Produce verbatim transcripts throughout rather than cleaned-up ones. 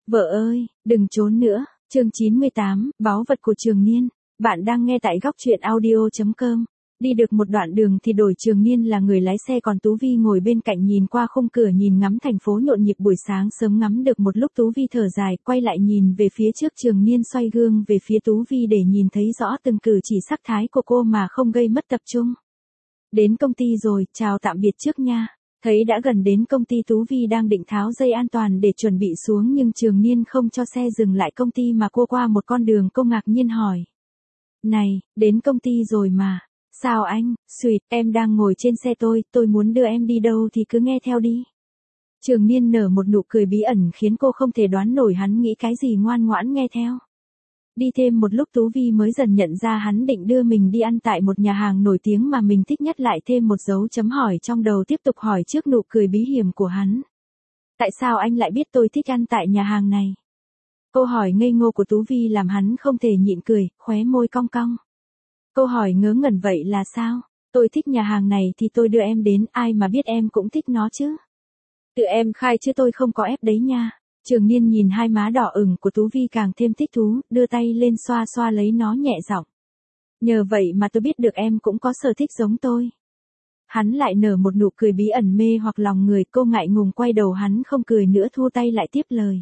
Vợ ơi, đừng trốn nữa. Chương chín mươi tám, báu vật của Trường Niên. Bạn đang nghe tại góc truyện audio chấm com. Đi được một đoạn đường thì đổi Trường Niên là người lái xe, còn Tú Vi ngồi bên cạnh nhìn qua khung cửa, nhìn ngắm thành phố nhộn nhịp buổi sáng sớm. Ngắm được một lúc Tú Vi thở dài, quay lại nhìn về phía trước. Trường Niên xoay gương về phía Tú Vi để nhìn thấy rõ từng cử chỉ sắc thái của cô mà không gây mất tập trung. Đến công ty rồi, chào tạm biệt trước nha. Thấy đã gần đến công ty, Tú Vi đang định tháo dây an toàn để chuẩn bị xuống, nhưng Trường Niên không cho xe dừng lại công ty mà cua qua một con đường. Cô ngạc nhiên hỏi. Này, đến công ty rồi mà. Sao anh, Sweet, em đang ngồi trên xe tôi, tôi muốn đưa em đi đâu thì cứ nghe theo đi. Trường Niên nở một nụ cười bí ẩn khiến cô không thể đoán nổi hắn nghĩ cái gì, ngoan ngoãn nghe theo. Đi thêm một lúc Tú Vi mới dần nhận ra hắn định đưa mình đi ăn tại một nhà hàng nổi tiếng mà mình thích nhất, lại thêm một dấu chấm hỏi trong đầu, tiếp tục hỏi trước nụ cười bí hiểm của hắn. Tại sao anh lại biết tôi thích ăn tại nhà hàng này? Câu hỏi ngây ngô của Tú Vi làm hắn không thể nhịn cười, khóe môi cong cong. Câu hỏi ngớ ngẩn vậy là sao? Tôi thích nhà hàng này thì tôi đưa em đến, ai mà biết em cũng thích nó chứ. Tự em khai chứ tôi không có ép đấy nha. Trường Niên nhìn hai má đỏ ửng của Tú Vi càng thêm thích thú, đưa tay lên xoa xoa lấy nó, nhẹ giọng. Nhờ vậy mà tôi biết được em cũng có sở thích giống tôi. Hắn lại nở một nụ cười bí ẩn mê hoặc lòng người. Cô ngại ngùng quay đầu, hắn không cười nữa, thu tay lại tiếp lời.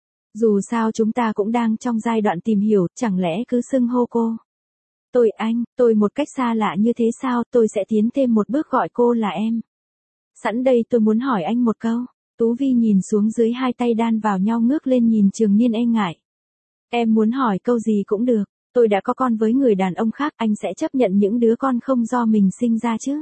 Dù sao chúng ta cũng đang trong giai đoạn tìm hiểu, chẳng lẽ cứ xưng hô cô. Tôi anh, tôi một cách xa lạ như thế sao? Tôi sẽ tiến thêm một bước gọi cô là em. Sẵn đây tôi muốn hỏi anh một câu. Tú Vi nhìn xuống dưới, hai tay đan vào nhau ngước lên nhìn Trường Niên e ngại. Em muốn hỏi câu gì cũng được, tôi đã có con với người đàn ông khác, anh sẽ chấp nhận những đứa con không do mình sinh ra chứ?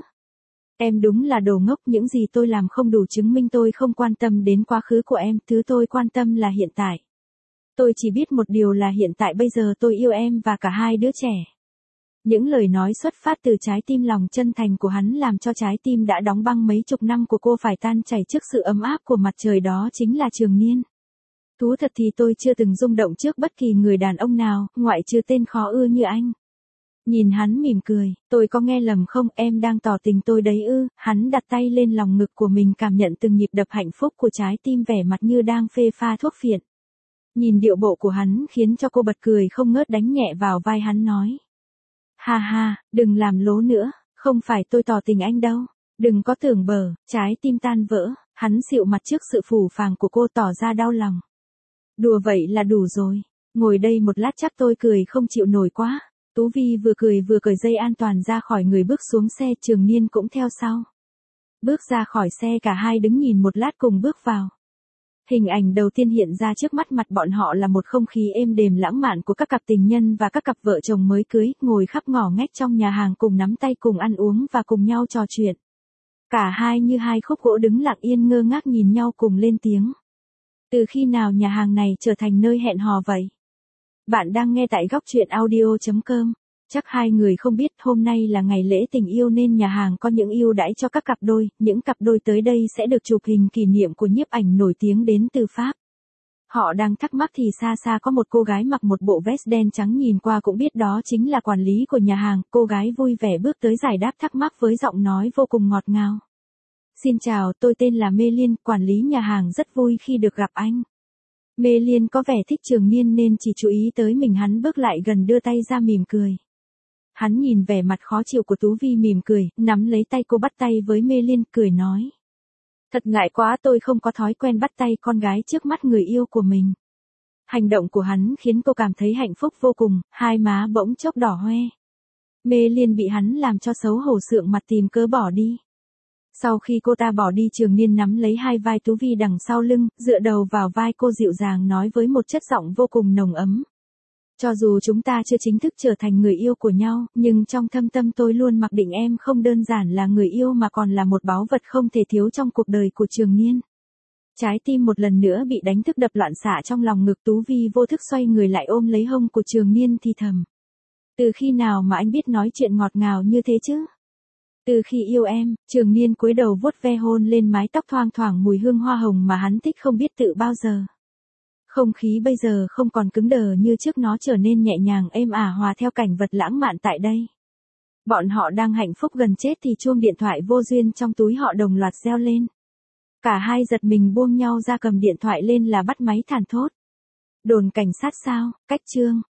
Em đúng là đồ ngốc, những gì tôi làm không đủ chứng minh tôi không quan tâm đến quá khứ của em, thứ tôi quan tâm là hiện tại. Tôi chỉ biết một điều là hiện tại bây giờ tôi yêu em và cả hai đứa trẻ. Những lời nói xuất phát từ trái tim lòng chân thành của hắn làm cho trái tim đã đóng băng mấy chục năm của cô phải tan chảy trước sự ấm áp của mặt trời, đó chính là Trường Niên. Thú thật thì tôi chưa từng rung động trước bất kỳ người đàn ông nào, ngoại trừ tên khó ưa như anh. Nhìn hắn mỉm cười, tôi có nghe lầm không, em đang tỏ tình tôi đấy ư? Hắn đặt tay lên lòng ngực của mình, cảm nhận từng nhịp đập hạnh phúc của trái tim, vẻ mặt như đang phê pha thuốc phiện. Nhìn điệu bộ của hắn khiến cho cô bật cười không ngớt, đánh nhẹ vào vai hắn nói. Ha ha, đừng làm lố nữa, không phải tôi tỏ tình anh đâu, đừng có tưởng bở, trái tim tan vỡ. Hắn dịu mặt trước sự phù phàng của cô, tỏ ra đau lòng. Đùa vậy là đủ rồi, ngồi đây một lát chắc tôi cười không chịu nổi quá. Tú Vi vừa cười vừa cởi dây an toàn ra khỏi người, bước xuống xe. Trường Niên cũng theo sau. Bước ra khỏi xe, cả hai đứng nhìn một lát cùng bước vào. Hình ảnh đầu tiên hiện ra trước mắt mặt bọn họ là một không khí êm đềm lãng mạn của các cặp tình nhân và các cặp vợ chồng mới cưới, ngồi khắp ngõ ngách trong nhà hàng cùng nắm tay, cùng ăn uống và cùng nhau trò chuyện. Cả hai như hai khúc gỗ đứng lặng yên ngơ ngác nhìn nhau, cùng lên tiếng. Từ khi nào nhà hàng này trở thành nơi hẹn hò vậy? Bạn đang nghe tại góc truyện audio chấm com. Chắc hai người không biết hôm nay là ngày lễ tình yêu nên nhà hàng có những ưu đãi cho các cặp đôi. Những cặp đôi tới đây sẽ được chụp hình kỷ niệm của nhiếp ảnh nổi tiếng đến từ Pháp. Họ đang thắc mắc thì xa xa có một cô gái mặc một bộ vest đen trắng, nhìn qua cũng biết đó chính là quản lý của nhà hàng. Cô gái vui vẻ bước tới giải đáp thắc mắc với giọng nói vô cùng ngọt ngào. Xin chào, tôi tên là Mê Liên, quản lý nhà hàng, rất vui khi được gặp anh. Mê Liên có vẻ thích Trường Niên nên chỉ chú ý tới mình. Hắn bước lại gần, đưa tay ra mỉm cười. Hắn nhìn vẻ mặt khó chịu của Tú Vi, mỉm cười, nắm lấy tay cô, bắt tay với Mê Liên, cười nói. Thật ngại quá, tôi không có thói quen bắt tay con gái trước mắt người yêu của mình. Hành động của hắn khiến cô cảm thấy hạnh phúc vô cùng, hai má bỗng chốc đỏ hoe. Mê Liên bị hắn làm cho xấu hổ sượng mặt, tìm cớ bỏ đi. Sau khi cô ta bỏ đi, Trường Niên nắm lấy hai vai Tú Vi đằng sau lưng, dựa đầu vào vai cô, dịu dàng nói với một chất giọng vô cùng nồng ấm. Cho dù chúng ta chưa chính thức trở thành người yêu của nhau, nhưng trong thâm tâm tôi luôn mặc định em không đơn giản là người yêu mà còn là một báu vật không thể thiếu trong cuộc đời của Trường Niên. Trái tim một lần nữa bị đánh thức, đập loạn xạ trong lòng ngực. Tú Vi vô thức xoay người lại ôm lấy hông của Trường Niên, thì thầm. Từ khi nào mà anh biết nói chuyện ngọt ngào như thế chứ? Từ khi yêu em. Trường Niên cúi đầu vuốt ve, hôn lên mái tóc thoang thoảng mùi hương hoa hồng mà hắn thích không biết tự bao giờ. Không khí bây giờ không còn cứng đờ như trước, nó trở nên nhẹ nhàng êm ả, hòa theo cảnh vật lãng mạn tại đây. Bọn họ đang hạnh phúc gần chết thì chuông điện thoại vô duyên trong túi họ đồng loạt reo lên. Cả hai giật mình buông nhau ra, cầm điện thoại lên là bắt máy thản thốt. Đồn cảnh sát sao, cách chương.